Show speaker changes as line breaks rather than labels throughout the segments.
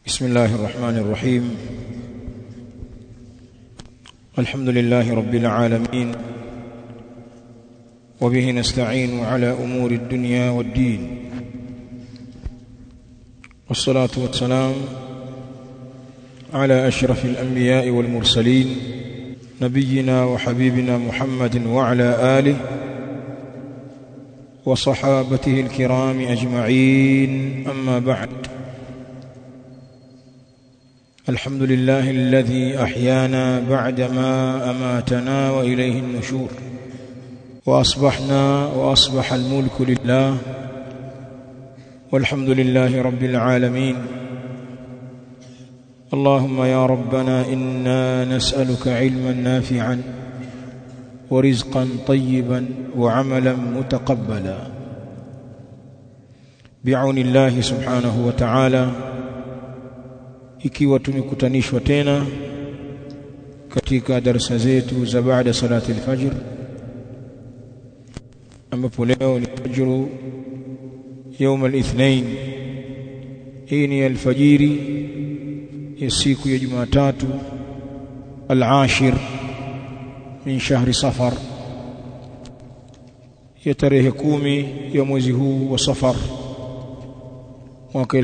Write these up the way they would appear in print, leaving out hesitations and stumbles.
بسم الله الرحمن الرحيم. الحمد لله رب العالمين، وبه نستعين على أمور الدنيا والدين، والصلاة والسلام على أشرف الأنبياء والمرسلين نبينا وحبيبنا محمد وعلى آله وصحابته الكرام أجمعين. أما بعد، الحمد لله الذي أحيانا بعدما أماتنا وإليه النشور، وأصبح الملك لله، والحمد لله رب العالمين. اللهم يا ربنا إنا نسألك علما نافعا ورزقا طيبا وعملا متقبلا بعون الله سبحانه وتعالى. Ikiwa tumekutanishwa tena katika darasa zetu za baada salati al-fajr, ambapo leo ni fajru يوم الاثنين. Hii ni alfajiri ya siku ya Jumatatu al-ashir min shahri Safar, ya tarehe 10 ya mwezi huu wa Safar mwaka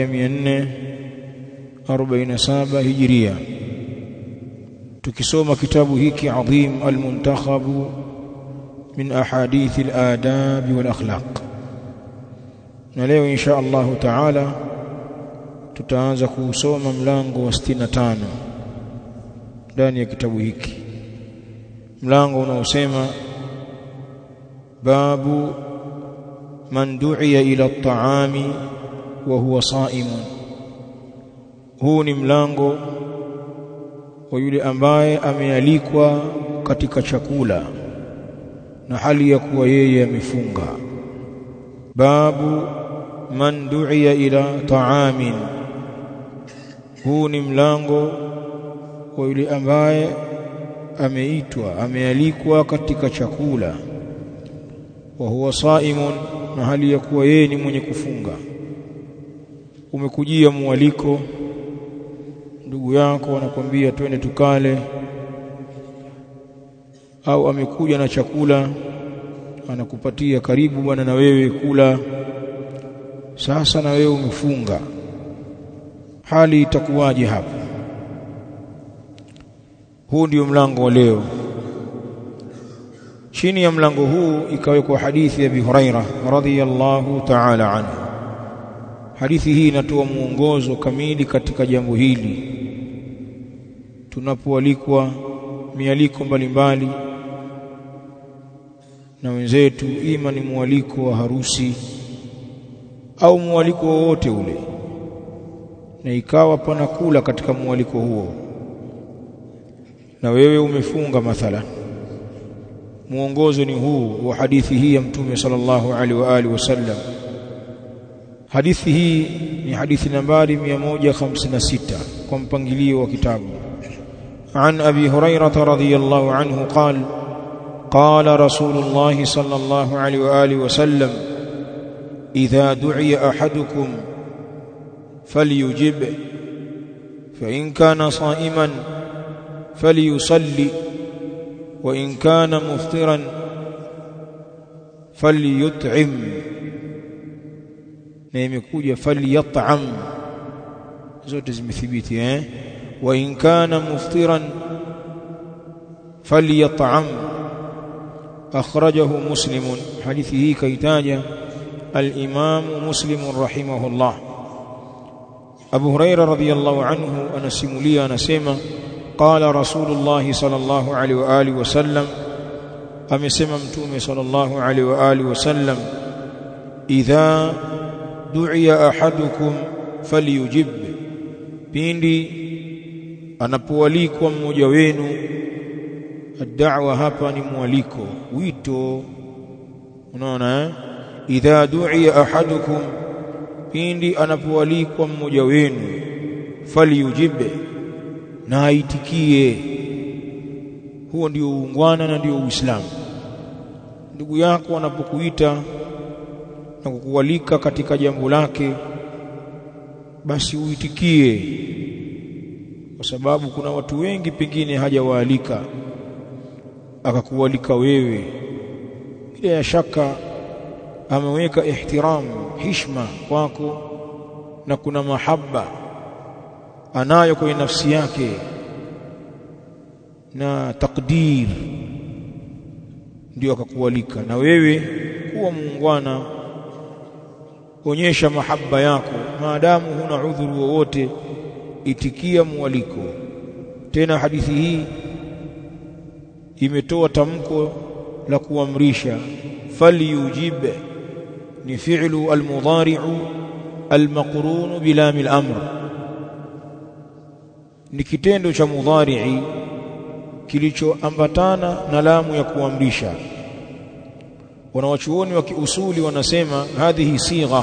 1447 Hijria. Tukisoma kitabu hiki adhim al-muntakhab min ahadith al-adab wal akhlaq, na leo insha Allah taala tutaanza kusoma mlango wa 65 ndani ya kitabu hiki, mlango unaosema babu man du'iya ila at-ta'ami wa huwa sa'imun. Huu ni mlango wa yule ambaye amealikwa katika chakula na hali ya kuwa yeye amefunga. Babu man du'iya ila ta'amin. Huu ni mlango wa yule ambaye amealikwa katika chakula, wa huwa saimun, na hali ya kuwa yeye ni mwenye kufunga. Umekujia mwaliko, ndugu yako anakuambia twende tukale, au amekuja na chakula anakupatia, karibu bwana na wewe kula. Sasa na wewe umefunga, hali itakuwaje hapo? Huu ndio mlango wa leo. Chini ya mlango huu ikawekwa hadithi ya Abi Huraira radhiyallahu ta'ala anhu. Hadithi hii inatoa muongozo kamili katika jambo hili. Tunapoalikwa mialiko mbalimbali na wenzetu, ima ni mwaliko wa harusi au mwaliko wowote ule, na ikawa pana kula katika mwaliko huo, na wewe umefunga mathalan, muongozo ni huu wa hadithi hii ya Mtume sallallahu alaihi wa alihi wasallam. Hadithi hii ni hadithi nambari 156 kwa mpangilio wa kitabu. An Abi Hurairah radhiyallahu anhu qala qala Rasulullah sallallahu alaihi wa alihi wasallam idha du'iya ahadukum falyujib fa in kana sa'iman falyusalli wa in kana muftiran falyut'im. Na imekuja falyat'am, zote zimethibiti wa in kana muftiran falyat'am. Akhrajahu Muslim. Hadithi hii kaitaja al-Imam Muslim rahimahullah. Abu Huraira radhiyallahu anhu anasimulia, anasema qala Rasulullah sallallahu alaihi wa alihi wasallam, amesema Mtume sallallahu alaihi wa alihi wasallam, idha du'iya ahadukum falyujib, pindi anapoalikwa mmoja wenu. Ad-da'wa hapa ni mwaliko, wito. Unaona idha du'iya ahadukum, pindi anapoalikwa mmoja wenu, falyujib, na aitikie. Huo ndio uungwana na ndio Uislamu. Ndugu yako anapokuita na kukualika katika jambo lake, basi uitikie, kwa sababu kuna watu wengi pengine hajawaalika akakualika wewe, bila ya shaka ameweka ihtiram, heshima kwako, na kuna mahaba anayo kwenye nafsi yake na takdir, ndio akakualika. Na wewe kuwa muungwana, onyesha mahaba yako, maadamu huna udhuru wowote, itikia mwaliko. Tena hadithi hii imetoa tamko la kuamrisha, falyujib, ni fi'lu al-mudhari'u al-maqrun bilam al-amr, ni kitendo cha mudhari'i kilichoambatana na lamu ya kuamrisha. Wanawachuoni wa kiusuli wanasema hadhihi sigha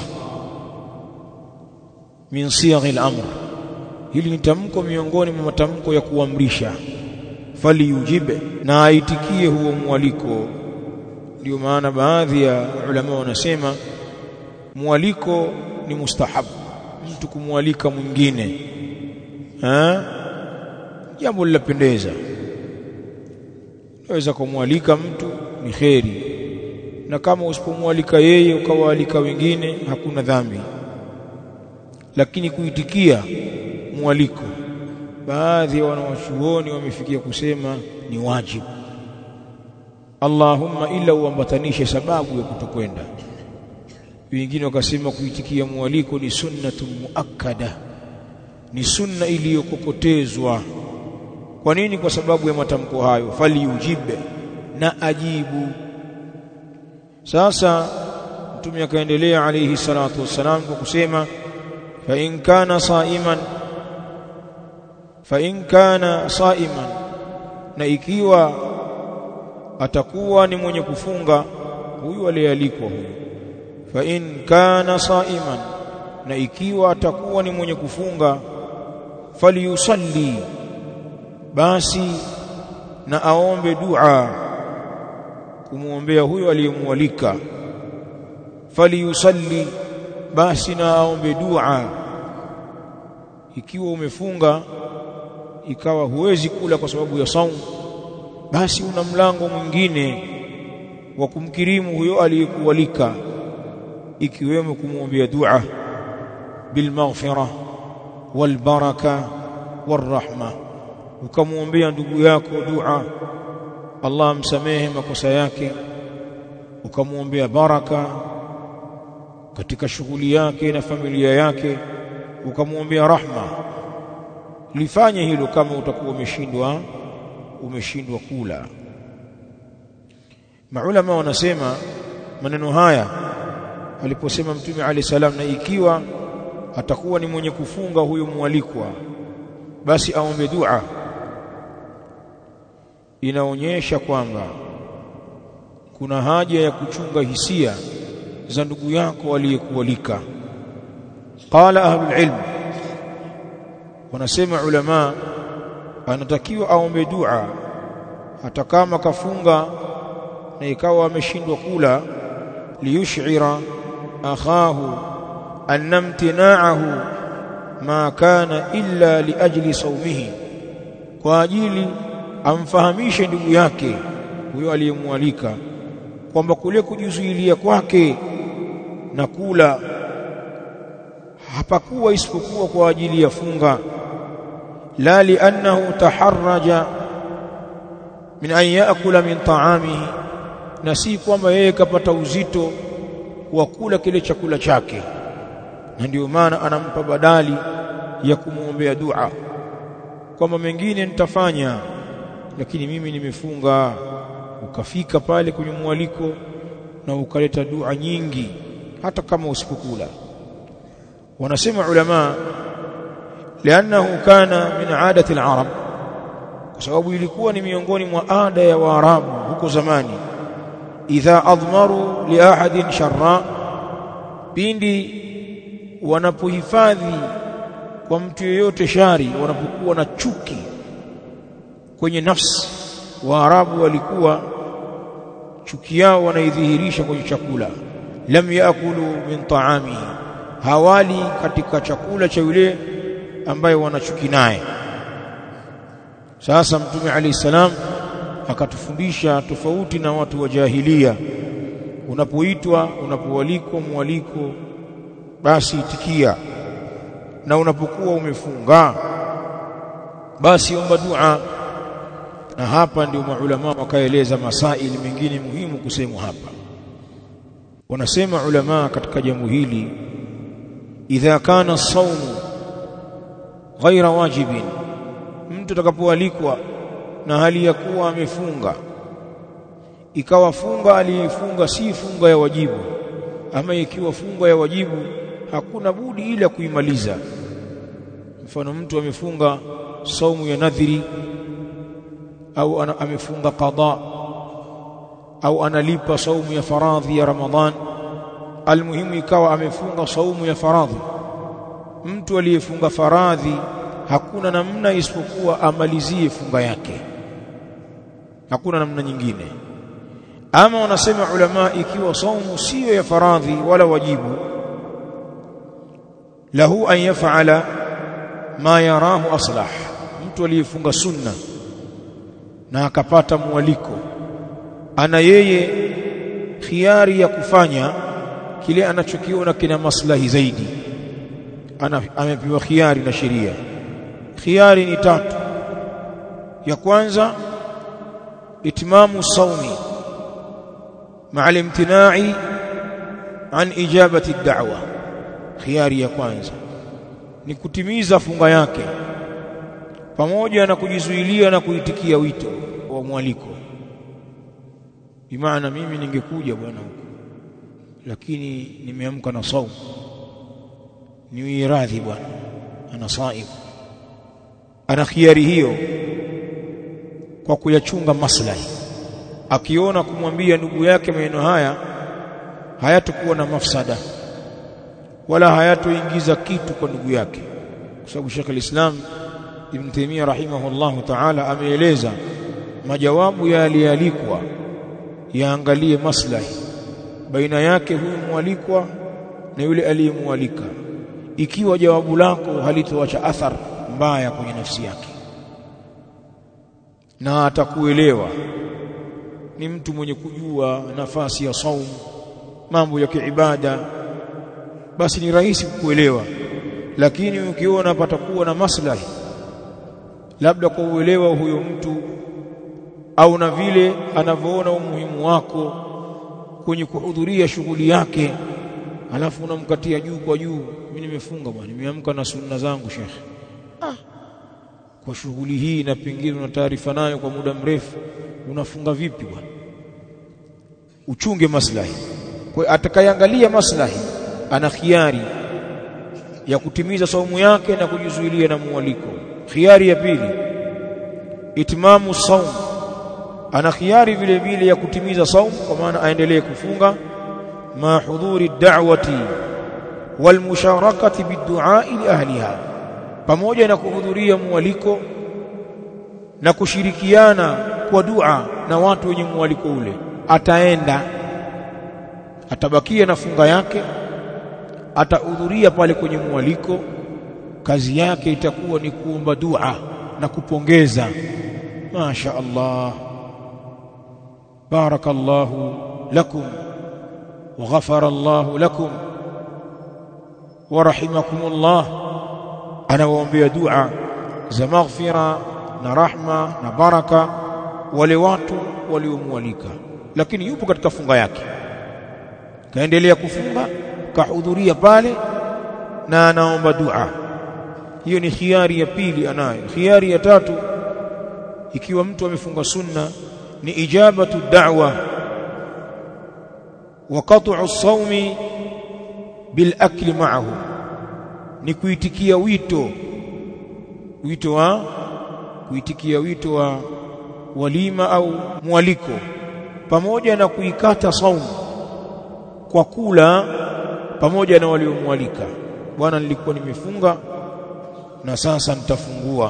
min sighi al-amr, hili ni tamko miongoni mwa matamko ya kuamrisha. Falyujibe, na aitikie huo mwaliko. Ndio maana baadhi ya ulama wanasema mwaliko ni mustahabu, mtu kumwalika mwingine jambo linapendeza. Unaweza kumwalika mtu ni kheri, na kama usipomwalika yeye ukawaalika wengine hakuna dhambi. Lakini kuitikia mwaliko, baadhi ya wanawachuoni wamefikia kusema ni wajibu, Allahumma illa uambatanishe sababu ya kutokwenda. Wengine wakasema kuitikia mwaliko ni sunnatun muakkada, ni sunna iliyokokotezwa. Kwa nini? Kwa sababu ya matamko hayo, falyujibe, na ajibu. Sasa Mtume akaendelea alayhi salatu wassalam kwa kusema fa in kana saiman, na ikiwa atakuwa ni mwenye kufunga huyu aliyealikwa huyu. Fa in kana saiman, na ikiwa atakuwa ni mwenye kufunga, falyusalli, basi na aombe dua kumuombea huyo aliyemwalika. Falyusalli, basi na aombe dua. Ikiwa umefunga ikawa huwezi kula kwa sababu ya saumu, basi una mlango mwingine wa kumkirimu huyo aliyekualika, ikiwemo kumuombea dua bil maghfirah wal baraka war rahma. Ukamuombea ndugu yako dua, Allah amsamehe makosa yake, ukamuombea baraka katika shughuli yake na familia yake, ukamuombea rahma. Lifanye hilo kama utakuwa umeshindwa kula. Maulama wanasema maneno haya aliposema Mtume alayhi salam, na ikiwa atakuwa ni mwenye kufunga huyo mwalikwa, basi aombe dua, inaonyesha kwamba kuna haja ya kuchunga hisia za ndugu yako aliyekualika. Qala ahlul ilm, wanasema ulama, anatakiwa aombe dua hata kama kafunga na ikawa ameshindwa kula, liyush'ira akhahu anna imtina'ahu ma kana illa liajli sawmihi, kwa ajili amfahamishe ndugu yake huyo aliyemwalika kwamba kule kujizuilia kwake na kula hapakuwa isipokuwa kwa ajili ya funga, la li'annahu taharraja min an ya'kula min ta'amihi, na si kwamba yeye kapata uzito wa kula kile chakula chake. Na ndio maana anampa badali ya kumuombea dua kwamba mengine nitafanya, lakini mimi nimefunga. Ukafika pale kwenye mwaliko na ukaleta dua nyingi hata kama usipokula. Wanasema ulama, lianahu kana min aadati al-arab, kwa sababu ilikuwa ni miongoni mwa ada ya Waarabu huko zamani, idha admaru li ahadin sharra, pindi wanapohifadhi kwa mtu yeyote shari, wanapokuwa na chuki kwenye nafsi. Waarabu walikuwa chuki yao wanaidhihirisha kwenye chakula. Lam yaakulu min ta'amihi, hawali katika chakula cha yule ambaye wanachuki naye. Sasa Mtume alayhi salam akatufundisha tofauti na watu wa jahilia, unapoalikwa mwaliko basi itikia, na unapokuwa umefunga basi omba dua. Na hapa ndio maulama wakaeleza masaili mengine muhimu kusemwa hapa. Wanasema ulama katika jambo hili, idha kana as-sawmu ghaira wajibin, mtu atakapoalikwa na hali ya kuwa amefunga, ikawa funga aliyefunga si funga ya wajibu, ama ikiwa funga ya wajibu hakuna budi ila kuimaliza. Mfano, mtu amefunga saumu ya nadhiri, au amefunga qada, au analipa saumu ya faradhi ya Ramadhan. Almuhimu ikawa amefunga saumu ya faradhi. Mtu aliyefunga faradhi hakuna namna isipokuwa amalizie funga yake, hakuna namna nyingine. Ama wanasema ulama, ikiwa saumu sio ya faradhi wala wajibu, lahu an yaf'ala ma yarahu aslah. Mtu aliyefunga sunna na akapata mwaliko, ana yeye khiari ya kufanya kile anachokiona kina maslahi zaidi. Amepewa khiari na sheria. Khiari ni tatu. Ya kwanza, itmamu sawmi ma'a al-imtina'i an ijabati ad-da'wa. Khiari ya kwanza ni kutimiza funga yake pamoja na kujizuilia na kuitikia wito wa mwaliko. Bimaana, mimi ningekuja bwana huko, lakini nimeamka na saumu, ni radhi bwana, ana saim. Ana khiari hiyo kwa kuyachunga maslahi. Akiona kumwambia ndugu yake maneno haya hayatakuwa na mafsada wala hayatoingiza kitu kwa ndugu yake, kwa sababu Sheikh al-Islam Ibn Taymiyyah rahimahullahu ta'ala ameeleza majawabu ya alialikwa yaangalie maslahi baina yake huyu mwalikwa na yule aliyemwalika. Ikiwa jawabu lako halitoacha athar mbaya kwenye nafsi yake na atakuelewa, ni mtu mwenye kujua nafasi ya saumu, mambo ya kiibada, basi ni rahisi kukuelewa. Lakini ukiona patakuwa na maslahi, labda kwa uelewa huyo mtu au na vile anavyoona umuhimu wako kwenye kuhudhuria shughuli yake, alafu unamkatia juu kwa juu, mimi nimefunga bwana, nimeamka na sunna zangu shekhi. Kwa shughuli hii na pengine una taarifa nayo kwa muda mrefu, unafunga vipi bwana? Uchunge maslahi. Kwa atakayeangalia maslahi ana khiari ya kutimiza saumu yake na kujizuilia na mwaliko. Khiari ya pili, itmamu saum, ana khiari vile vile ya kutimiza saumu, kwa maana aendelee kufunga ma hudhuri da'wati wal musharakati biddu'a li ahliha, pamoja na kuhudhuria mwaliko na kushirikiana kwa dua na watu wenye mwaliko ule. Ataenda, atabakia na funga yake, atahudhuria pale kwenye mwaliko, kazi yake itakuwa ni kuomba dua na kupongeza. Masha Allah, barakallahu lakum wa ghafara Allahu lakum wa rahimakumullah. Anawaombea dua za maghfira na rahma na baraka wale watu waliomwalika, lakini yupo katika funga yake, kaendelea kufunga, kahudhuria pale na anaomba dua. Hiyo ni khiari ya pili anayo. Khiari ya tatu, ikiwa mtu amefunga sunna, ni ijabatu da'wa wa qat'u as-sawmi bil akli ma'ahu, ni kuitikia wito wa walima au mwaliko, pamoja na kuikata saumu kwa kula pamoja na waliomwalika. Bwana, nilikuwa nimefunga na sasa nitafungua,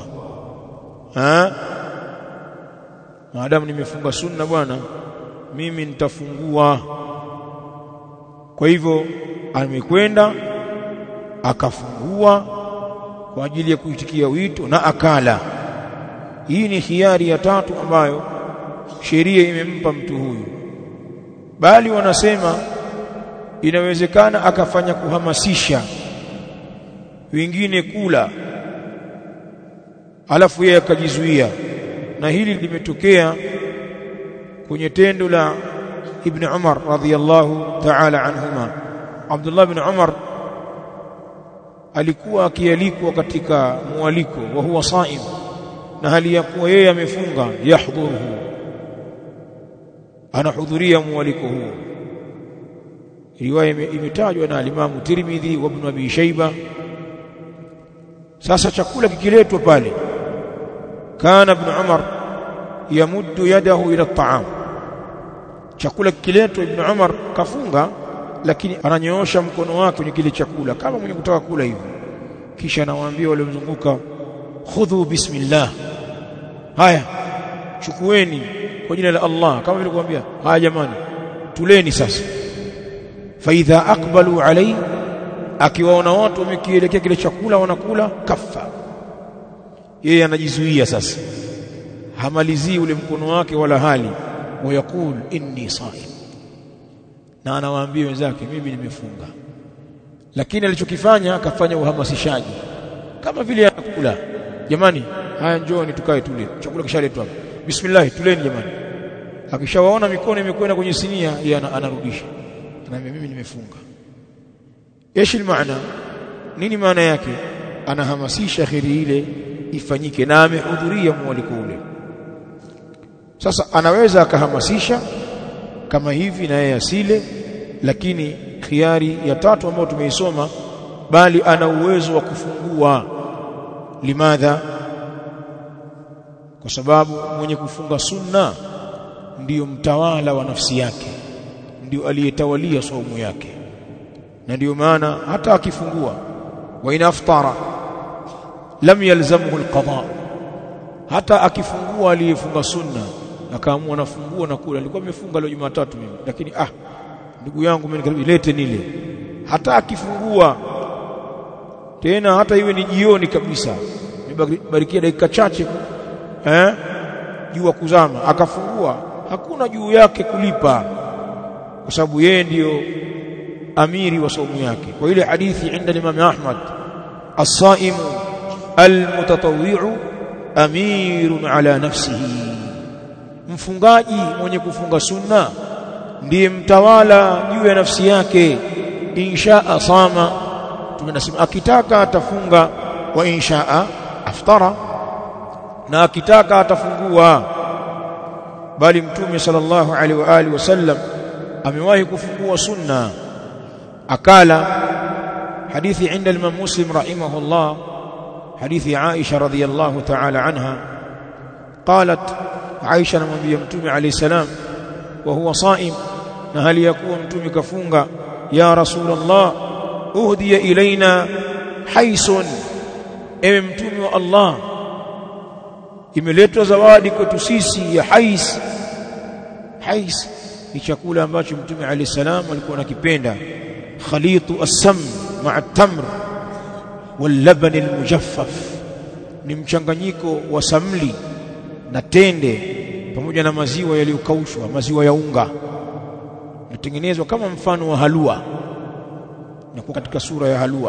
maadamu nimefunga sunna bwana, mimi nitafungua. Kwa hivyo amekwenda akafungua kwa ajili ya kuitikia wito na akala. Hii ni khiari ya tatu ambayo sheria imempa mtu huyu. Bali wanasema inawezekana akafanya kuhamasisha wengine kula alafu yeye akajizuia, na hili limetokea kwenye tendo la Ibn Umar radhiyallahu ta'ala anhuma. Abdullah ibn Umar alikuwa akialikwa katika mwaliko wa huwa saim, na hali ya kuwa yeye amefunga, yahdhuruhu, anahudhuria mwaliko huo. Riwaya imetajwa na Imam Tirmidhi wa Ibn Abi Shayba. Sasa chakula kikiletwa pale, kana Ibn Umar yamuddu yadahu ila at-ta'am. Chakula kikiletwa, Ibn Umar kafunga, lakini ananyoosha mkono wake kwenye kile chakula kama mwenye kutaka kula hivi, kisha anawaambia wale mzunguka, khudhu bismillah, haya chukueni kwa jina la Allah, kama vile kuambia haya jamani tuleni sasa. Fa idha aqbalu alayhi, akiwaona watu wamekielekea kile chakula wanakula, kaffa, yeye anajizuia sasa, hamalizii ule mkono wake wala hali, wayakul inni saim, na anawaambia wenzake mimi nimefunga. Lakini alichokifanya akafanya uhamasishaji, kama vile akula, jamani haya njooni tukae tule, chakula kishaletwa hapa, bismillah tuleni jamani. Akishawaona mikono imekwenda kwenye sinia, yeye anarudisha, anaambia mimi nimefunga. Eshi maana nini? Maana yake anahamasisha khiri ile ifanyike, na amehudhuria mwaliko ule. Sasa anaweza akahamasisha kama hivi na yeye asile, lakini khiari ya tatu ambayo tumeisoma, bali ana uwezo wa kufungua. Limadha? Kwa sababu mwenye kufunga sunna ndiyo mtawala wa nafsi yake, ndiyo aliyetawalia saumu yake, na ndiyo maana hata akifungua, wa inaftara lam yalzamhu alqada, hata akifungua aliyefunga sunna akaamua nafungua na kula, alikuwa amefunga leo Jumatatu mimi, lakini ndugu yangu mimi lete nile, hata akifungua tena, hata iwe ni jioni kabisa, nibarikia dakika chache jua kuzama, akafungua, hakuna juu yake kulipa, kwa sababu yeye ndiyo amiri wa saumu yake. Kwa ile hadithi inda Imam Ahmad, as-saimu al-mutatawwi'u amirun ala nafsihi, mfungaji mwenye kufunga sunna ndiye mtawala juu ya nafsi yake. Inshaa sama, tunasema akitaka atafunga, wa inshaa aftara, na akitaka atafungua. Bali Mtume sallallahu alaihi wa alihi wasallam amewahi kufungua sunna akala. Hadithi inda Imam Muslim rahimahullah, hadithi Aisha radhiyallahu ta'ala anha, qalat, Aisha anamwambia Mtume alayhi salam wa huwa saim, na hali yakuwa Mtume kafunga, ya Rasulullah uhdiya ilaina haisun, ewe Mtume wa Allah, imeletwa zawadi kwetu sisi ya hais. Hais ni chakula ambacho Mtume alayhi salam alikuwa anakipenda, khalitu as-sam ma'a at-tamr wal laban al-mujaffaf, ni mchanganyiko wa samli na tende pamoja na maziwa yaliyokaushwa, maziwa ya unga, natengenezwa kama mfano wa halua, na kwa katika sura ya halua.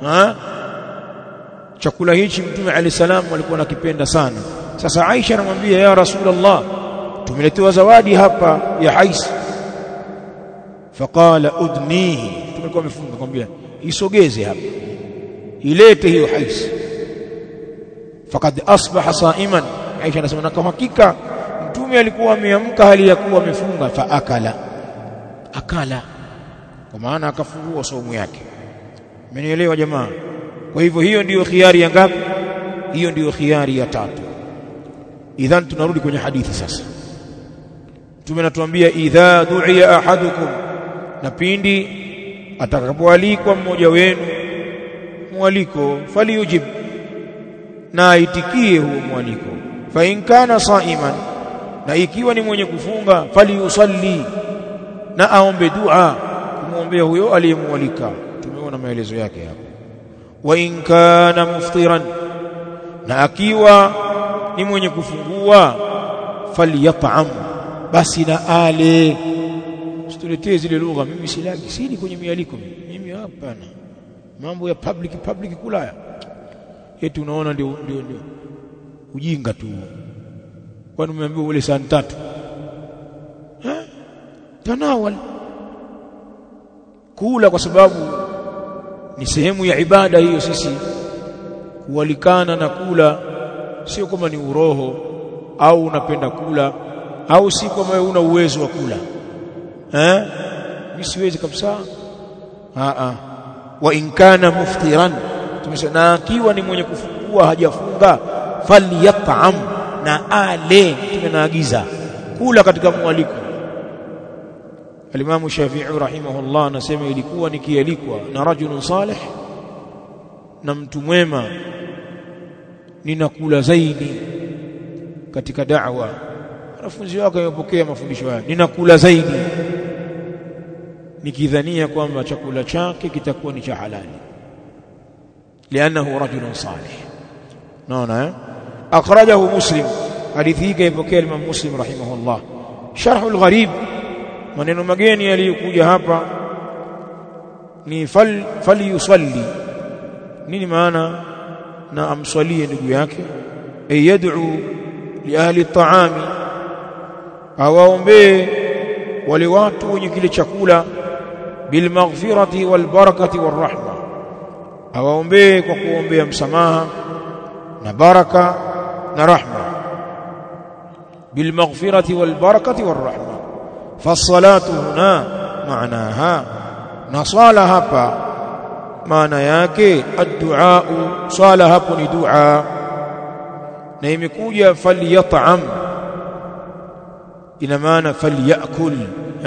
Chakula hichi Mtume alayhi salam alikuwa anakipenda sana. Sasa Aisha anamwambia, ya Rasulullah, tumeletewa zawadi hapa ya hais. Faqala udnihi, tumekuwa amefunga, akamwambia isogeze hapa, ilete hiyo hais. Faqad asbaha saiman, Aisha anasema na kwa hakika Mtume alikuwa ameamka hali ya kuwa amefunga. Fa akala, kwa maana akafungua saumu yake. Mmenielewa jamaa? Kwa hivyo hiyo ndiyo khiari ya ngapi? Hiyo ndiyo khiari ya tatu. Idhan tunarudi kwenye hadithi sasa. Mtume anatuambia, idha du'iya ahadukum, na pindi atakapoalikwa mmoja wenu mwaliko, falyujib, na aitikie huo mwaliko. Fa in kana saiman, na ikiwa ni mwenye kufunga, falyusalli, na aombe dua kumwombea huyo aliyemwalika. Tumeona maelezo yake hapo. wa in kana muftiran, na akiwa ni mwenye kufungua, falyat'am, basi na ale. Usituletee zile lugha, mimi silagi, sili kwenye mialiko mimi, hapana. Mambo ya public kulaya eti unaona ndio ujinga tu. Kwani umeambiwa ule saa 3? Tanawal, kula, kwa sababu ni sehemu ya ibada hiyo. Sisi kualikana na kula sio kama ni uroho au unapenda kula, au si kama wewe una uwezo wa kula. Mimi siwezi kabisa. Wa in kana muftiran, tumesema akiwa ni mwenye kufungua hajafunga, falyat'am, na ale. Tumenaagiza kula katika mwaliko. Al-Imam Shafi'i rahimahullah anasema ilikuwa nikialikwa na rajulun salih, na mtu mwema, ninakula zaidi katika da'wa. Wanafunzi wake wamepokea mafundisho haya, ninakula zaidi nikidhania kwamba chakula chake kitakuwa ni cha halali, lianahu rajulun salih. naona akhrajahu Muslim, hadithi hii kaipokea Imam Muslim rahimahullah. Sharhul Gharib, maneno mageni yaliyokuja hapa ni falyusalli. Nini maana na amswalie ndugu yake? Yad'u li ahli at-ta'ami, awaombee wale watu wenye kile chakula, bil maghfirati wal barakati war rahma, awaombee kwa kuombea msamaha na baraka na rahma. Bil maghfirati wal barakati war rahma. Fasalatu huna maanaha, na sala hapa maana yake ad-du'a. Sala hapo ni dua, na imekuja falyat'am, ina maana falyakul,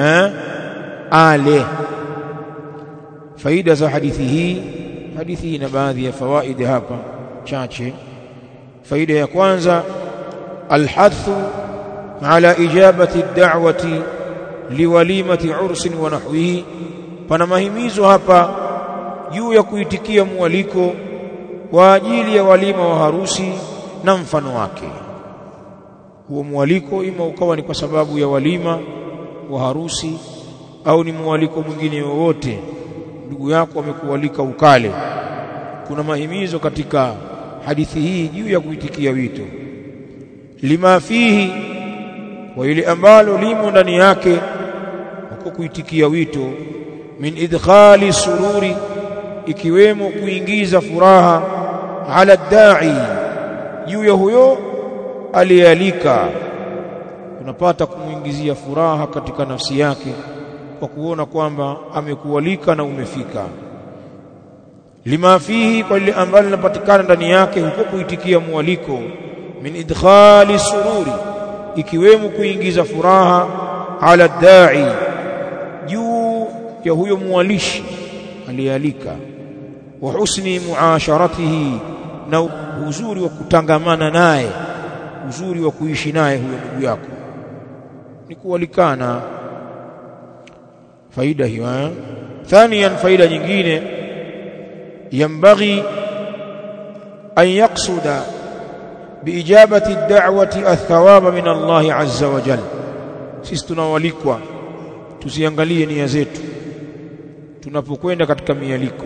ale. Faida za hadithi hii na baadhi ya fawaidi hapa chache. Faida ya kwanza, alhathu ala ijabati ad-da'wati liwalimati ursin wa nahwihi, pana mahimizo hapa juu ya kuitikia mwaliko kwa ajili ya walima wa harusi na mfano wake. Huo mwaliko ima ukawa ni kwa sababu ya walima wa harusi, au ni mwaliko mwingine wowote, ndugu yako amekualika ukale. Kuna mahimizo katika hadithi hii juu ya kuitikia wito. Lima fihi, wa ile ambalo limo ndani yake kwa kuitikia wito, min idkhali sururi, ikiwemo kuingiza furaha, ala da'i, juu ya huyo aliyealika. Unapata kumuingizia furaha katika nafsi yake kwa kuona kwamba amekualika na umefika. Lima fihi, kwa ile ambalo linapatikana ndani yake huko kuitikia mwaliko, min idkhali sururi, ikiwemo kuingiza furaha, ala da'i, juu ya huyo mwalishi aliyealika, wa husni muasharatihi, na uzuri wa kutangamana naye, uzuri wa kuishi naye huyo ndugu yako, ni kualikana. Faida hiyo. Thaniyan, faida nyingine, yambaghi an yaqsuda biijabati ad-da'wati ath-thawaba min Allah azza wa jalla. Sisi tunawalikwa tusiangalie nia zetu tunapokwenda katika mialiko.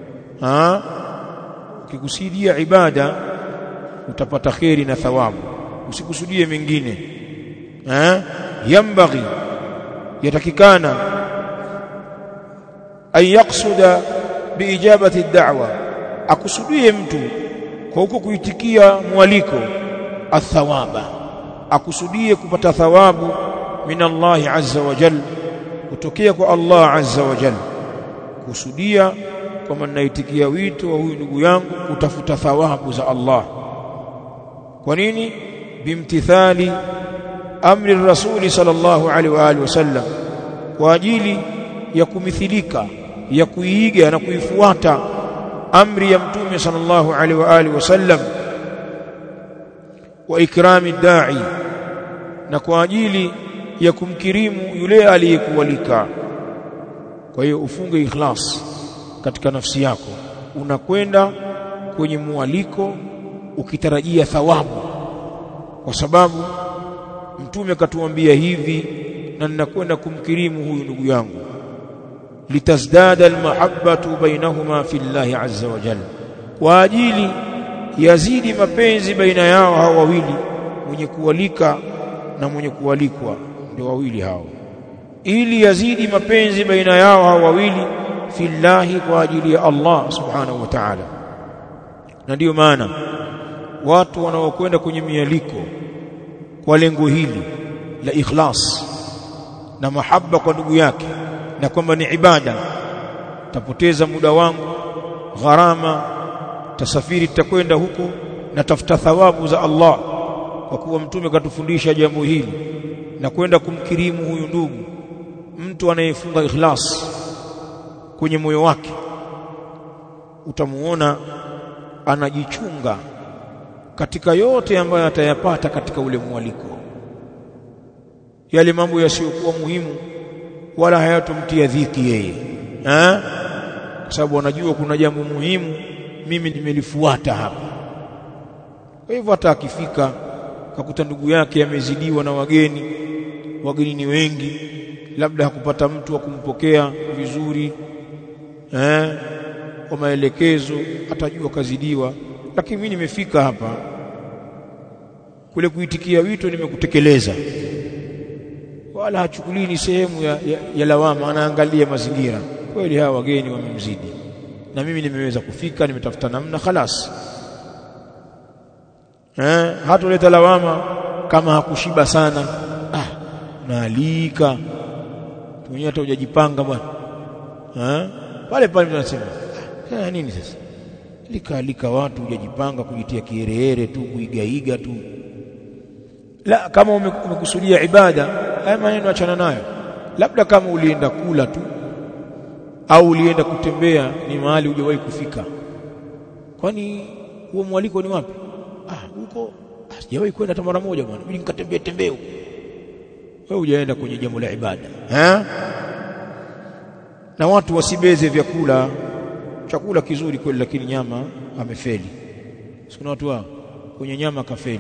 Ukikusudia ibada utapata kheri na thawabu, usikusudie mengine. Yambaghi, yatakikana, an yaqsuda biijabati ad-da'wa, akusudie mtu kwa huko kuitikia mwaliko, athawaba, akusudie kupata thawabu min Allah azza wa jalla, kutokea kwa Allah azza wa jalla. Kusudia kwamba naitikia wito wa huyu ndugu yangu kutafuta thawabu za Allah. Kwa nini? Bimtithali amri rasuli sallallahu alaihi wa alihi wasallam, kwa ajili ya kumithilika, ya kuiiga na kuifuata amri ya mtume sallallahu alaihi wa alihi wasallam, wa ikrami da'i, na kwa ajili ya kumkirimu yule aliyekualika. Kwa hiyo ufunge ikhlas katika nafsi yako, unakwenda kwenye mwaliko ukitarajia thawabu, kwa sababu mtume katuambia hivi na ninakwenda kumkirimu huyu ndugu yangu. Litazdada almahabbatu bainahuma fillahi azza wa jalla, kwa ajili yazidi mapenzi baina yao hao wawili, mwenye kualika na mwenye kualikwa, ndio wawili hao, ili yazidi mapenzi baina yao hao wawili fillahi, kwa ajili ya Allah subhanahu wa ta'ala. Na ndio maana watu wanaokwenda kwenye mialiko kwa lengo hili la ikhlas na mahaba kwa ndugu yake, na kwamba ni ibada, tapoteza muda wangu, gharama, tasafiri tutakwenda huko na tafuta thawabu za Allah, kwa kuwa mtume katufundisha jambo hili, na kwenda kumkirimu huyu ndugu. Mtu anayefunga ikhlas kwenye moyo wake, utamuona anajichunga katika yote ambayo atayapata katika ule mwaliko. Yale mambo yasiyokuwa muhimu wala hayatomtia dhiki yeye, kwa sababu anajua kuna jambo muhimu mimi nimelifuata hapa. Kwa hivyo hata akifika kakuta ndugu yake amezidiwa na wageni ni wengi, labda hakupata mtu wa kumpokea vizuri kwa maelekezo, atajua kazidiwa. Lakini mimi nimefika hapa, kule kuitikia wito nimekutekeleza, wala hachukulii ni sehemu ya lawama. Anaangalia mazingira, kweli hawa wageni wamemzidi na mimi nimeweza kufika, nimetafuta namna, khalas. Hatoleta lawama kama hakushiba sana. Naalika mwenyewe, hata hujajipanga bwana, pale pale tunasema nini sasa? Lika watu hujajipanga, kujitia kiherehere tu, kuigaiga tu. La, kama umekusudia ibada, haya maneno achana nayo. Labda kama ulienda kula tu au ulienda kutembea, ni mahali hujawahi kufika. Kwani huo mwaliko ni wapi? Huko sijawahi kwenda hata mara moja bwana, mimi nikatembea huko. Wewe hujaenda kwenye jambo la ibada. Na watu wasibeze vyakula, chakula kizuri kweli, lakini nyama amefeli. Sikuna watu wao kwenye nyama kafeli,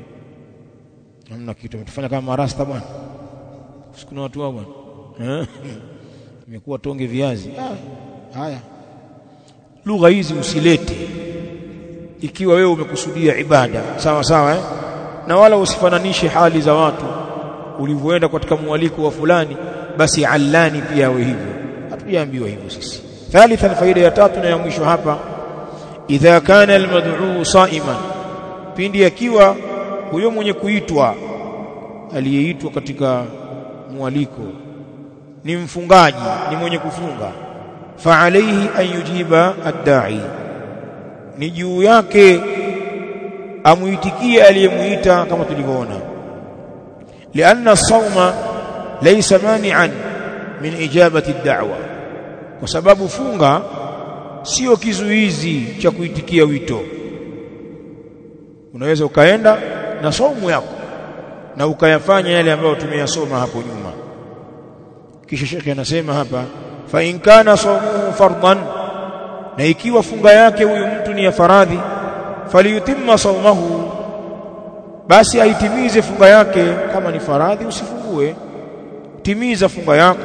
namna kitu umetufanya kama marasta bwana. Sikuna watu wao bwana, imekuwa tonge viazi. Haya, lugha hizi usilete ikiwa wewe umekusudia ibada, sawa sawa, na wala usifananishe hali za watu. Ulivyoenda katika mwaliko wa fulani, basi allani pia awe hivyo. Hatujaambiwa hivyo sisi. Thalithan, faida ya tatu na ya mwisho hapa, idha kana almad'u sa'iman, pindi akiwa huyo mwenye kuitwa, aliyeitwa katika mwaliko ni mfungaji, ni mwenye kufunga, fa alayhi an yujiba ad-da'i, ni juu yake amuitikie aliyemuita, kama tulivyoona. Lianna as-sawma laysa mani'an min ijabati ad-da'wa, kwa sababu funga sio kizuizi cha kuitikia wito. Unaweza ukaenda na saumu yako na ukayafanya yale ambayo tumeyasoma hapo nyuma. Kisha shekhi anasema hapa, fa in kana sawmuhu fardan, na ikiwa funga yake huyu mtu ni ya faradhi, faliyutimma sawmahu, basi aitimize funga yake. Kama ni faradhi usifungue, timiza funga yako.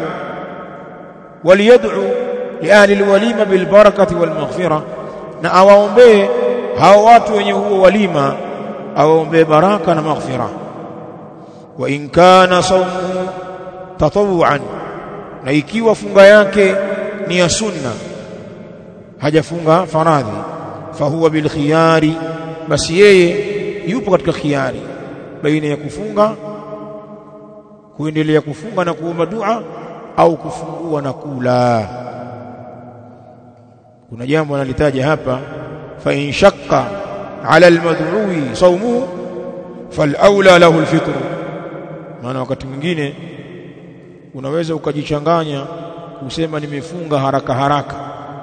Waliyad'u li ahli alwalima bil barakati wal maghfira, na awaombee hao watu wenye huo walima, awaombee baraka na maghfira. Wa in kana sawmuhu tatawuan, na ikiwa funga yake ni ya sunna, hajafunga faradhi, fahuwa bil khiyari, basi yeye yupo katika khiyari baina ya kufunga, kuendelea kufunga na kuomba dua, au kufungua na kula. Kuna jambo analitaja hapa, fa in shaqqa ala almad'uwi sawmuhu fal aula lahu alfitr. Maana wakati mwingine unaweza ukajichanganya kusema nimefunga haraka haraka,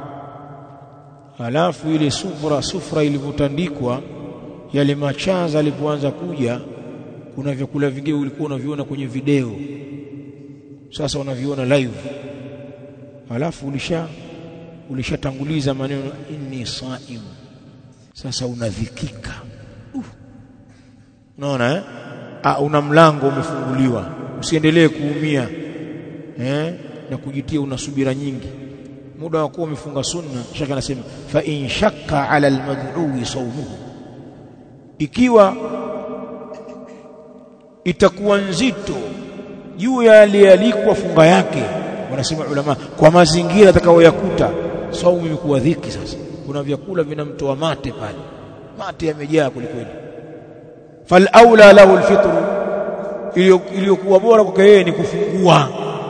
halafu ile sufra ilivotandikwa, yale machaza alipoanza kuja, kuna vyakula vingine ulikuwa unaviona kwenye video, sasa unaviona live, halafu ulishatanguliza maneno inni saim, sasa unadhikika. Unaona una mlango umefunguliwa, usiendelee kuumia na kujitia una subira nyingi. Muda wa kuwa umefunga sunna, shaka anasema fa in shakka ala almad'u sawmuhu, ikiwa itakuwa nzito juu ya aliyealikwa funga yake, wanasema ulama, kwa mazingira atakayoyakuta, saumu imekuwa dhiki. Sasa kuna vyakula vinamtoa mate pale, mate yamejaa kulikweli, fal aula lahu alfitr, iliyokuwa bora kwake yeye ni kufungua.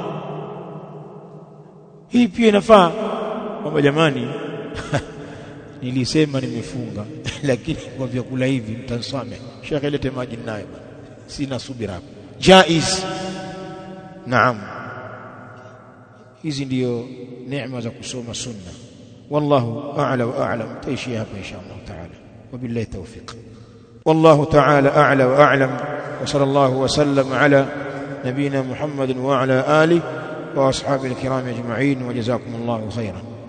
Hii pia inafaa kwamba jamani nilisema nimefunga lakini kwa vyakula hivi mtansame, shekhe lete maji nayo, sina subira. Jaiz, naam. Hizi ndio neema za kusoma sunna. Wallahu a'la wa a'lam. Taishi hapa inshallah taala, wabillahi tawfiq. Wallahu taala a'la wa a'lam, wa sallallahu wa sallam ala nabina Muhammadin wa ala alihi wa ashabihi alkiram ajma'in, wa jazakumullahu khairan.